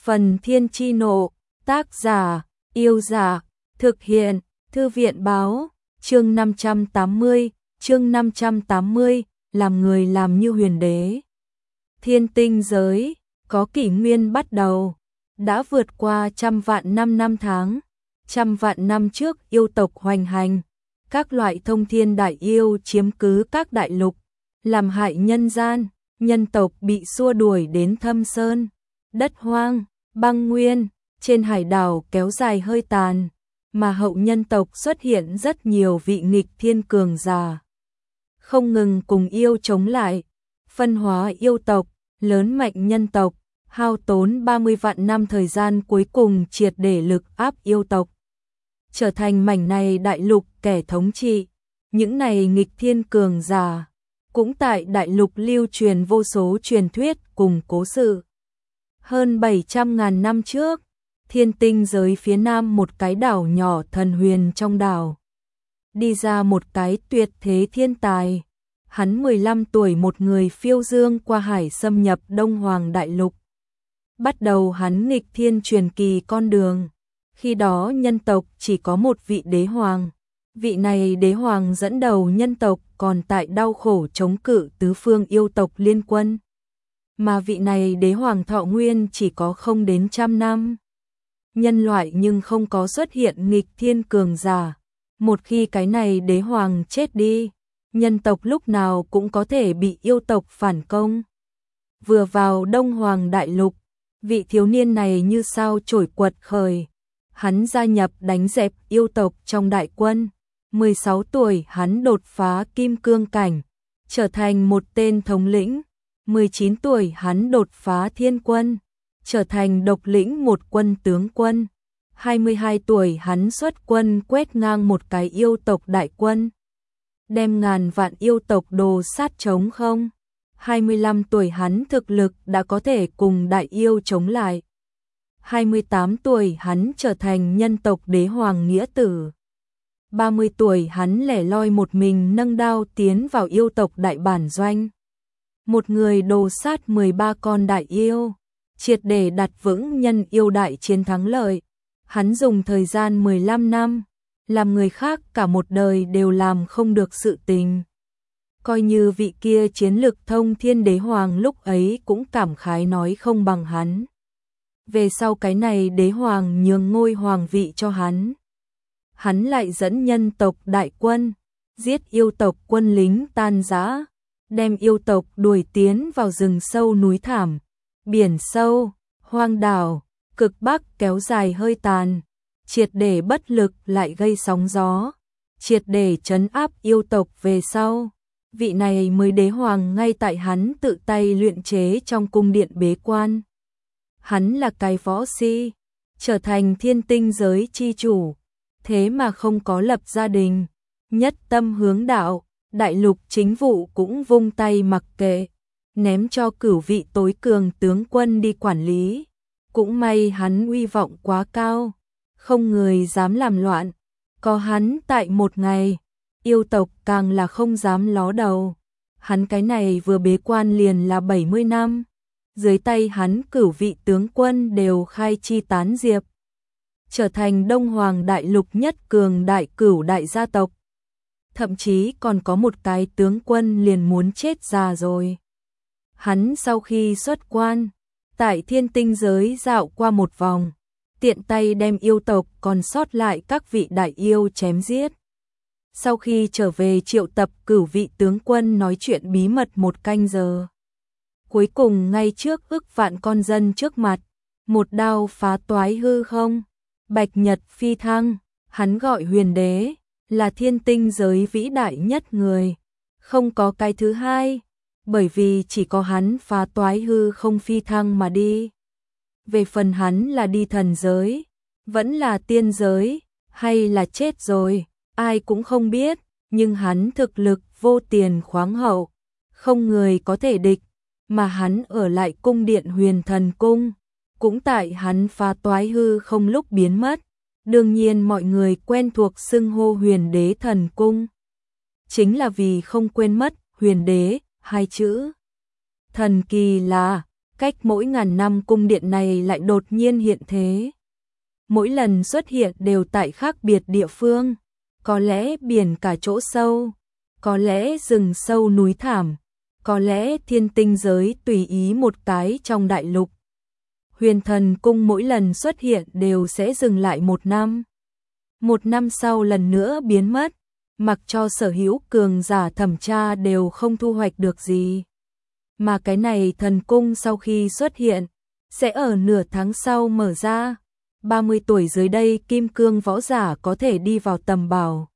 Phần Thiên Chi Nộ, tác giả, Yêu Giả, thực hiện, Thư viện Báo, chương 580, làm người làm như huyền đế. Thiên tinh giới, có kỷ nguyên bắt đầu, đã vượt qua 100.000 năm tháng, 100.000 năm trước yêu tộc hoành hành, các loại thông thiên đại yêu chiếm cứ các đại lục, làm hại nhân gian, nhân tộc bị xua đuổi đến thâm sơn, đất hoang, băng nguyên, trên hải đảo kéo dài hơi tàn, mà hậu nhân tộc xuất hiện rất nhiều vị nghịch thiên cường giả. Không ngừng cùng yêu chống lại, phân hóa yêu tộc, lớn mạnh nhân tộc, hao tốn 30 vạn năm thời gian cuối cùng triệt để lực áp yêu tộc. Trở thành mảnh này đại lục kẻ thống trị, những này nghịch thiên cường giả, cũng tại đại lục lưu truyền vô số truyền thuyết cùng cố sự. Hơn 700.000 năm trước, thiên tinh giới phía nam một cái đảo nhỏ thần huyền trong đảo. Đi ra một cái tuyệt thế thiên tài. Hắn 15 tuổi một người phiêu dương qua hải xâm nhập Đông Hoàng Đại Lục. Bắt đầu hắn nghịch thiên truyền kỳ con đường. Khi đó nhân tộc chỉ có một vị đế hoàng. Vị này đế hoàng dẫn đầu nhân tộc còn tại đau khổ chống cự tứ phương yêu tộc liên quân. Mà vị này đế hoàng thọ nguyên chỉ có không đến 100 năm. Nhân loại nhưng không có xuất hiện nghịch thiên cường giả. Một khi cái này đế hoàng chết đi, nhân tộc lúc nào cũng có thể bị yêu tộc phản công. Vừa vào Đông Hoàng Đại Lục, vị thiếu niên này như sao chổi quật khởi. Hắn gia nhập đánh dẹp yêu tộc trong đại quân. 16 tuổi hắn đột phá kim cương cảnh, trở thành một tên thống lĩnh. 19 tuổi hắn đột phá thiên quân, trở thành độc lĩnh một quân tướng quân. 22 tuổi hắn xuất quân quét ngang một cái yêu tộc đại quân, đem ngàn vạn yêu tộc đồ sát trống không. 25 tuổi hắn thực lực đã có thể cùng đại yêu chống lại. 28 tuổi hắn trở thành nhân tộc đế hoàng nghĩa tử. 30 tuổi hắn lẻ loi một mình nâng đao tiến vào yêu tộc đại bản doanh. Một người đồ sát 13 con đại yêu, triệt để đặt vững nhân yêu đại chiến thắng lợi. Hắn dùng thời gian 15 năm, làm người khác cả một đời đều làm không được sự tình. Coi như vị kia chiến lực thông thiên đế hoàng lúc ấy cũng cảm khái nói không bằng hắn. Về sau cái này đế hoàng nhường ngôi hoàng vị cho hắn. Hắn lại dẫn nhân tộc đại quân, giết yêu tộc quân lính tan rã, đem yêu tộc đuổi tiến vào rừng sâu núi thảm, biển sâu, hoang đảo, cực bắc kéo dài hơi tàn, triệt để bất lực lại gây sóng gió, triệt để trấn áp yêu tộc về sau. Vị này mới đế hoàng ngay tại hắn tự tay luyện chế trong cung điện bế quan. Hắn là cái võ si, trở thành thiên tinh giới chi chủ, thế mà không có lập gia đình, nhất tâm hướng đạo, đại lục chính vụ cũng vung tay mặc kệ, ném cho cửu vị tối cường tướng quân đi quản lý. Cũng may hắn uy vọng quá cao, không người dám làm loạn, có hắn tại một ngày, yêu tộc càng là không dám ló đầu. Hắn cái này vừa bế quan liền là 70 năm, dưới tay hắn cửu vị tướng quân đều khai chi tán diệp, trở thành Đông Hoàng Đại Lục nhất cường đại cửu đại gia tộc. Thậm chí còn có một cái tướng quân liền muốn chết già rồi. Hắn sau khi xuất quan, tại thiên tinh giới dạo qua một vòng, tiện tay đem yêu tộc còn sót lại các vị đại yêu chém giết. Sau khi trở về triệu tập cửu vị tướng quân nói chuyện bí mật 1 canh giờ. Cuối cùng ngay trước ức vạn con dân trước mặt, một đao phá toái hư không, bạch nhật phi thăng, hắn gọi huyền đế, là thiên tinh giới vĩ đại nhất người, không có cái thứ hai. Bởi vì chỉ có hắn phá toái hư không phi thăng mà đi. Về phần hắn là đi thần giới, vẫn là tiên giới, hay là chết rồi, ai cũng không biết, nhưng hắn thực lực vô tiền khoáng hậu, không người có thể địch, mà hắn ở lại cung điện Huyền Thần Cung, cũng tại hắn phá toái hư không lúc biến mất. Đương nhiên mọi người quen thuộc xưng hô Huyền Đế Thần Cung, chính là vì không quên mất Huyền Đế 2 chữ. Thần kỳ là, cách mỗi ngàn năm cung điện này lại đột nhiên hiện thế. Mỗi lần xuất hiện đều tại khác biệt địa phương, có lẽ biển cả chỗ sâu, có lẽ rừng sâu núi thảm, có lẽ thiên tinh giới tùy ý một cái trong đại lục. Huyền Thần Cung mỗi lần xuất hiện đều sẽ dừng lại 1 năm. 1 năm sau lần nữa biến mất, mặc cho sở hữu cường giả thẩm tra đều không thu hoạch được gì. Mà cái này thần cung sau khi xuất hiện, sẽ ở nửa tháng sau mở ra. 30 tuổi dưới đây kim cương võ giả có thể đi vào tầm bảo.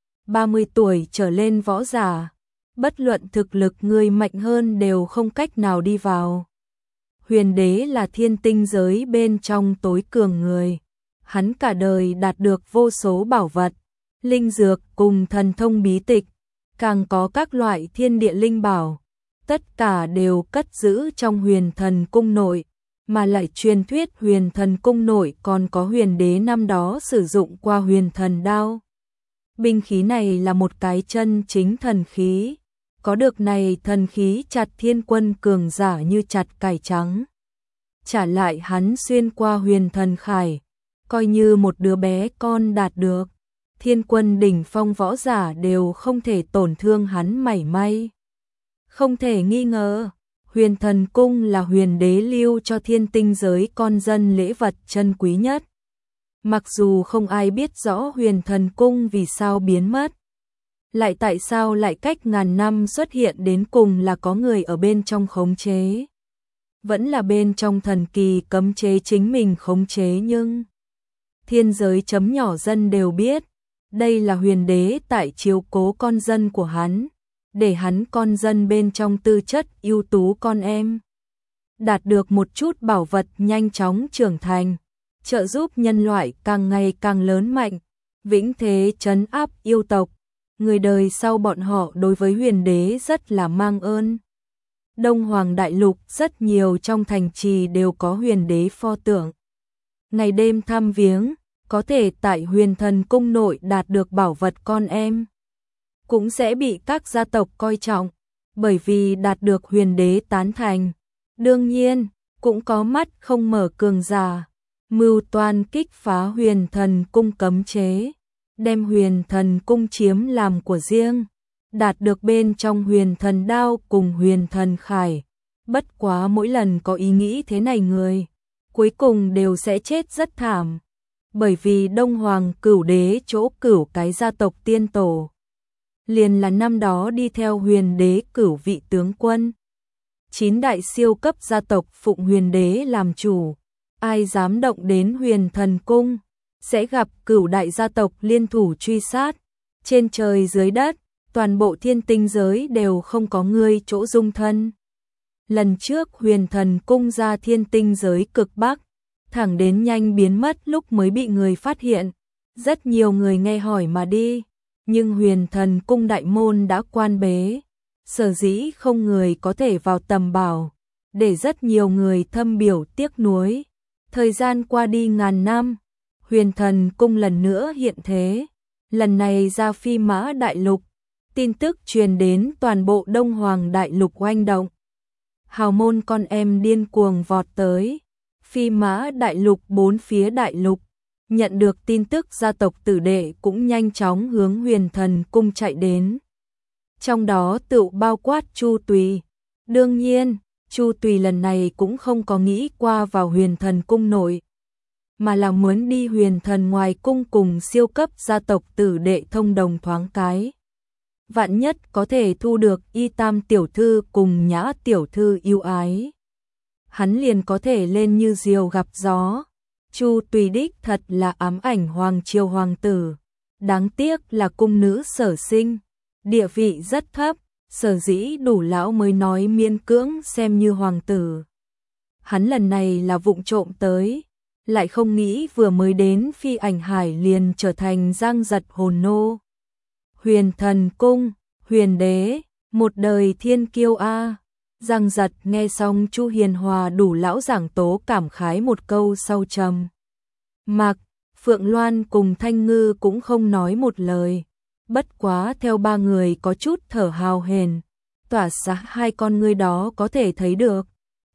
30 tuổi trở lên võ giả, bất luận thực lực người mạnh hơn đều không cách nào đi vào. Huyền đế là thiên tinh giới bên trong tối cường người. Hắn cả đời đạt được vô số bảo vật, linh dược cùng thần thông bí tịch, càng có các loại thiên địa linh bảo. Tất cả đều cất giữ trong Huyền Thần Cung nội, mà lại truyền thuyết Huyền Thần Cung nội còn có huyền đế năm đó sử dụng qua huyền thần đao. Binh khí này là một cái chân chính thần khí, có được này thần khí chặt thiên quân cường giả như chặt cải trắng. Trả lại hắn xuyên qua huyền thần khải, coi như một đứa bé con đạt được, thiên quân đỉnh phong võ giả đều không thể tổn thương hắn mảy may. Không thể nghi ngờ, Huyền Thần Cung là huyền đế lưu cho thiên tinh giới con dân lễ vật chân quý nhất. Mặc dù không ai biết rõ Huyền Thần Cung vì sao biến mất, lại tại sao lại cách ngàn năm xuất hiện, đến cùng là có người ở bên trong khống chế, vẫn là bên trong thần kỳ cấm chế chính mình khống chế, nhưng thiên giới chấm nhỏ dân đều biết, đây là huyền đế tại chiếu cố con dân của hắn, để hắn con dân bên trong tư chất ưu tú con em đạt được một chút bảo vật nhanh chóng trưởng thành, trợ giúp nhân loại càng ngày càng lớn mạnh, vĩnh thế trấn áp yêu tộc. Người đời sau bọn họ đối với huyền đế rất là mang ơn. Đông Hoàng Đại Lục rất nhiều trong thành trì đều có huyền đế pho tượng. Ngày đêm thăm viếng, có thể tại Huyền Thần Cung nội đạt được bảo vật con em, cũng sẽ bị các gia tộc coi trọng, bởi vì đạt được huyền đế tán thành. Đương nhiên, cũng có mắt không mở cường giả, mưu toan kích phá Huyền Thần Cung cấm chế, đem Huyền Thần Cung chiếm làm của riêng, đạt được bên trong huyền thần đao cùng huyền thần khải. Bất quá mỗi lần có ý nghĩ thế này người, cuối cùng đều sẽ chết rất thảm, bởi vì Đông Hoàng Cửu Đế chỗ cửu cái gia tộc tiên tổ, liền là năm đó đi theo huyền đế cửu vị tướng quân. 9 đại siêu cấp gia tộc phụng huyền đế làm chủ, ai dám động đến Huyền Thần Cung, sẽ gặp cửu đại gia tộc liên thủ truy sát, trên trời dưới đất, toàn bộ thiên tinh giới đều không có người chỗ dung thân. Lần trước Huyền Thần Cung ra thiên tinh giới cực Bắc, thẳng đến nhanh biến mất lúc mới bị người phát hiện, rất nhiều người nghe hỏi mà đi, nhưng Huyền Thần Cung đại môn đã quan bế, sở dĩ không người có thể vào tầm bảo, để rất nhiều người thâm biểu tiếc nuối. Thời gian qua đi ngàn năm, Huyền Thần Cung lần nữa hiện thế, lần này ra Phi Mã Đại Lục, tin tức truyền đến toàn bộ Đông Hoàng Đại Lục oanh động. Hào môn con em điên cuồng vọt tới, Phi Mã Đại Lục bốn phía đại lục, nhận được tin tức gia tộc tử đệ cũng nhanh chóng hướng Huyền Thần Cung chạy đến. Trong đó tự bao quát Chu Tùy. Đương nhiên, Chu Tùy lần này cũng không có nghĩ qua vào Huyền Thần Cung nội, mà là muốn đi Huyền Thần ngoài cung cùng siêu cấp gia tộc tử đệ thông đồng thoáng cái. Vạn nhất có thể thu được Y Tam tiểu thư cùng Nhã tiểu thư yêu ái, hắn liền có thể lên như diều gặp gió. Chu Tùy đích thật là ám ảnh hoàng triều hoàng tử, đáng tiếc là cung nữ sở sinh, địa vị rất thấp, sở dĩ đủ lão mới nói miễn cưỡng xem như hoàng tử. Hắn lần này là vụng trộm tới, lại không nghĩ vừa mới đến Phi Ảnh Hải liền trở thành giang giật hồn nô. Huyền Thần Cung, huyền đế, một đời thiên kiêu a. Giang giật nghe xong Chu Hiền Hòa đủ lão giảng tố cảm khái một câu sau trầm mặc. Phượng Loan cùng Thanh Ngư cũng không nói một lời, bất quá theo ba người có chút thở hào hển, tỏa sáng hai con ngươi đó có thể thấy được,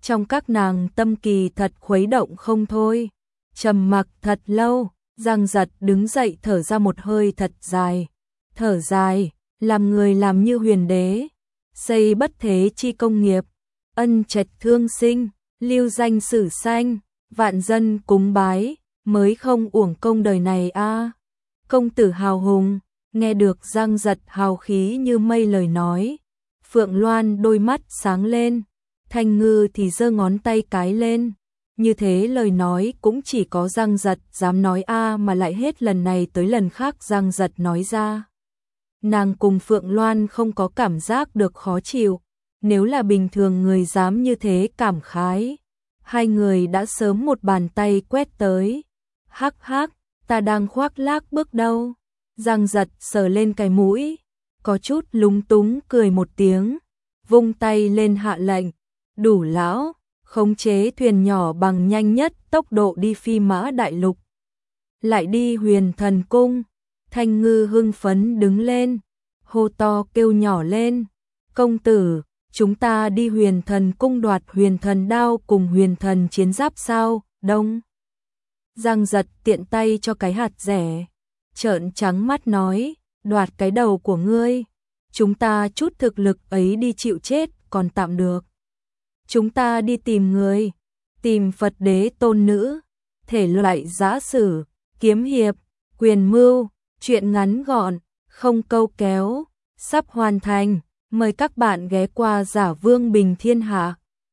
Trong các nàng tâm kỳ thật khuấy động không thôi. Trầm mặc thật lâu, Giang Giật đứng dậy thở ra một hơi thật dài. Thở dài, làm người làm như huyền đế, xây bất thế chi công nghiệp, ân trạch thương sinh, lưu danh sử sanh, vạn dân cúng bái, mới không uổng công đời này a. Công tử hào hùng, nghe được Giang Giật hào khí như mây lời nói, Phượng Loan đôi mắt sáng lên, Thanh Ngư thì giơ ngón tay cái lên. Như thế lời nói cũng chỉ có Giang Giật dám nói a, mà lại hết lần này tới lần khác Giang Giật nói ra. Nàng cùng Phượng Loan không có cảm giác được khó chịu, nếu là bình thường người dám như thế cảm khái, hai người đã sớm một bàn tay quét tới. Hắc hắc, ta đang khoác lác bước đâu. Giang Giật sờ lên cái mũi, có chút lúng túng cười một tiếng, vung tay lên hạ lệnh, đủ lão, khống chế thuyền nhỏ bằng nhanh nhất tốc độ đi Phi Mã Đại Lục. Lại đi Huyền Thần Cung. Thanh Ngư hưng phấn đứng lên, hô to kêu nhỏ lên, công tử, chúng ta đi Huyền Thần Cung đoạt Huyền Thần Đao cùng Huyền Thần Chiến Giáp sao? Đông. Giang Giật tiện tay cho cái hạt rẻ, trợn trắng mắt nói, đoạt cái đầu của ngươi, chúng ta chút thực lực ấy đi chịu chết còn tạm được. Chúng ta đi tìm người, tìm Phật đế tôn nữ, thể loại giã sử, kiếm hiệp, quyền mưu, chuyện ngắn gọn, không câu kéo, sắp hoàn thành, mời các bạn ghé qua Giả Vương Bình Thiên Hạ.